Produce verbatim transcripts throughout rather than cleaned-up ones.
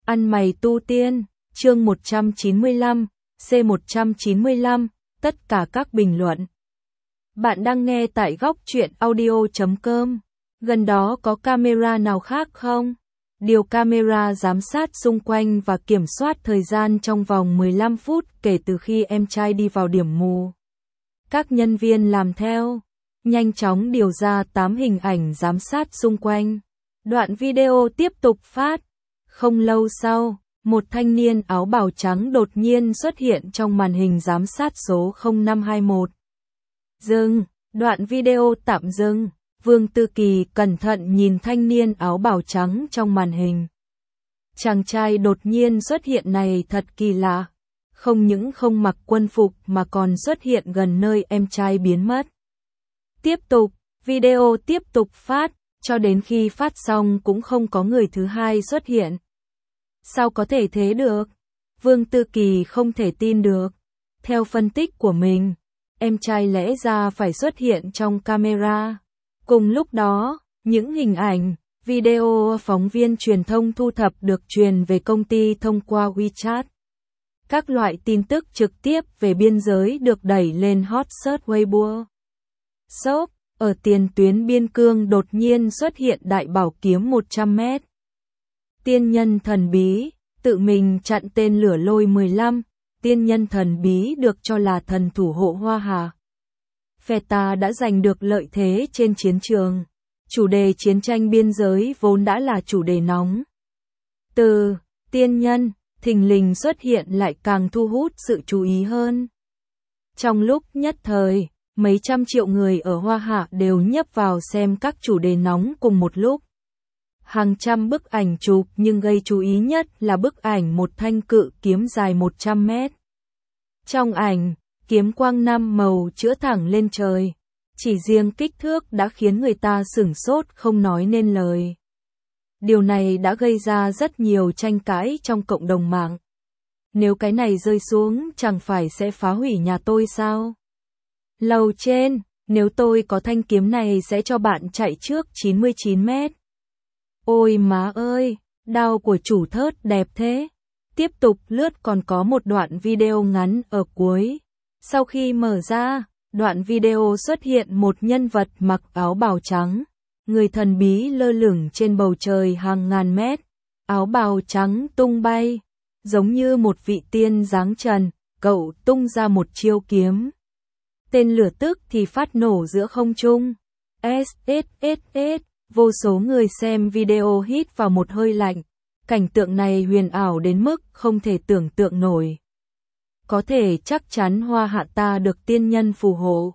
Ăn mày tu tiên, chương một trăm chín mươi lăm, C một trăm chín mươi lăm, tất cả các bình luận. Bạn đang nghe tại góc truyện audio chấm com. Gần đó có camera nào khác không? Điều camera giám sát xung quanh và kiểm soát thời gian trong vòng mười lăm phút kể từ khi em trai đi vào điểm mù. Các nhân viên làm theo, nhanh chóng điều ra tám hình ảnh giám sát xung quanh. Đoạn video tiếp tục phát. Không lâu sau, một thanh niên áo bào trắng đột nhiên xuất hiện trong màn hình giám sát số không năm hai mốt. Dừng, đoạn video tạm dừng. Vương Tư Kỳ cẩn thận nhìn thanh niên áo bào trắng trong màn hình. Chàng trai đột nhiên xuất hiện này thật kỳ lạ. Không những không mặc quân phục mà còn xuất hiện gần nơi em trai biến mất. Tiếp tục, video tiếp tục phát, cho đến khi phát xong cũng không có người thứ hai xuất hiện. Sao có thể thế được? Vương Tư Kỳ không thể tin được. Theo phân tích của mình, em trai lẽ ra phải xuất hiện trong camera. Cùng lúc đó, những hình ảnh, video phóng viên truyền thông thu thập được truyền về công ty thông qua WeChat. Các loại tin tức trực tiếp về biên giới được đẩy lên hot search Weibo. Shop, ở tiền tuyến biên cương đột nhiên xuất hiện đại bảo kiếm một trăm mét. Tiên nhân thần bí, tự mình chặn tên lửa lôi mười lăm, tiên nhân thần bí được cho là thần thủ hộ Hoa Hà. Phe ta đã giành được lợi thế trên chiến trường. Chủ đề chiến tranh biên giới vốn đã là chủ đề nóng. Từ tiên nhân, thình lình xuất hiện lại càng thu hút sự chú ý hơn. Trong lúc nhất thời, mấy trăm triệu người ở Hoa Hạ đều nhấp vào xem các chủ đề nóng cùng một lúc. Hàng trăm bức ảnh chụp nhưng gây chú ý nhất là bức ảnh một thanh cự kiếm dài một trăm mét. Trong ảnh, kiếm quang năm màu chữa thẳng lên trời. Chỉ riêng kích thước đã khiến người ta sửng sốt không nói nên lời. Điều này đã gây ra rất nhiều tranh cãi trong cộng đồng mạng. Nếu cái này rơi xuống chẳng phải sẽ phá hủy nhà tôi sao? Lầu trên, nếu tôi có thanh kiếm này sẽ cho bạn chạy trước chín mươi chín mét. Ôi má ơi, đao của chủ thớt đẹp thế. Tiếp tục lướt còn có một đoạn video ngắn ở cuối. Sau khi mở ra, đoạn video xuất hiện một nhân vật mặc áo bào trắng. Người thần bí lơ lửng trên bầu trời hàng ngàn mét. Áo bào trắng tung bay. Giống như một vị tiên giáng trần, cậu tung ra một chiêu kiếm. Tên lửa tức thì phát nổ giữa không trung. ét ét ét ét, vô số người xem video hít vào một hơi lạnh. Cảnh tượng này huyền ảo đến mức không thể tưởng tượng nổi. Có thể chắc chắn Hoa Hạ ta được tiên nhân phù hộ.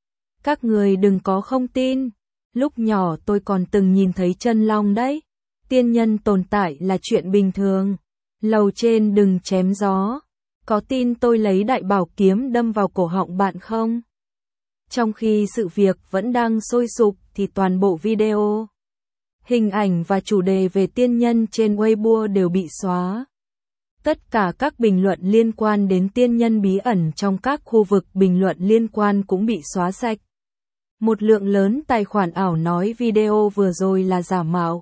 Các người đừng có không tin. Lúc nhỏ tôi còn từng nhìn thấy chân long đấy. Tiên nhân tồn tại là chuyện bình thường. Lầu trên đừng chém gió. Có tin tôi lấy đại bảo kiếm đâm vào cổ họng bạn không? Trong khi sự việc vẫn đang sôi sục thì toàn bộ video, hình ảnh và chủ đề về tiên nhân trên Weibo đều bị xóa. Tất cả các bình luận liên quan đến tiên nhân bí ẩn trong các khu vực bình luận liên quan cũng bị xóa sạch. Một lượng lớn tài khoản ảo nói video vừa rồi là giả mạo,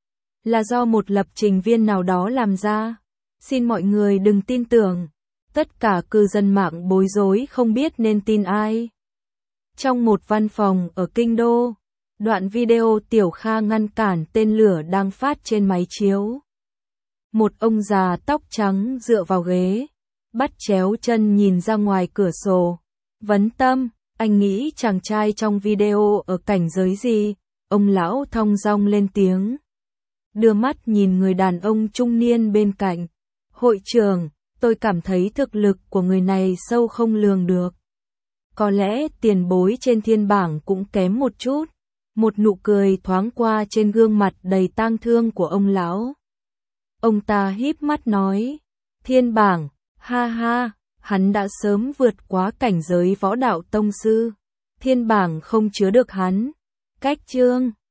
là do một lập trình viên nào đó làm ra. Xin mọi người đừng tin tưởng. Tất cả cư dân mạng bối rối không biết nên tin ai. Trong một văn phòng ở Kinh Đô, đoạn video Tiểu Kha ngăn cản tên lửa đang phát trên máy chiếu. Một ông già tóc trắng dựa vào ghế, bắt chéo chân nhìn ra ngoài cửa sổ. Vấn Tâm, anh nghĩ chàng trai trong video ở cảnh giới gì? Ông lão thong dong lên tiếng. Đưa mắt nhìn người đàn ông trung niên bên cạnh. Hội trưởng, tôi cảm thấy thực lực của người này sâu không lường được. Có lẽ tiền bối trên thiên bảng cũng kém một chút. Một nụ cười thoáng qua trên gương mặt đầy tang thương của ông lão. Ông ta híp mắt nói, thiên bảng, ha ha, hắn đã sớm vượt quá cảnh giới võ đạo tông sư. Thiên bảng không chứa được hắn. Cách chương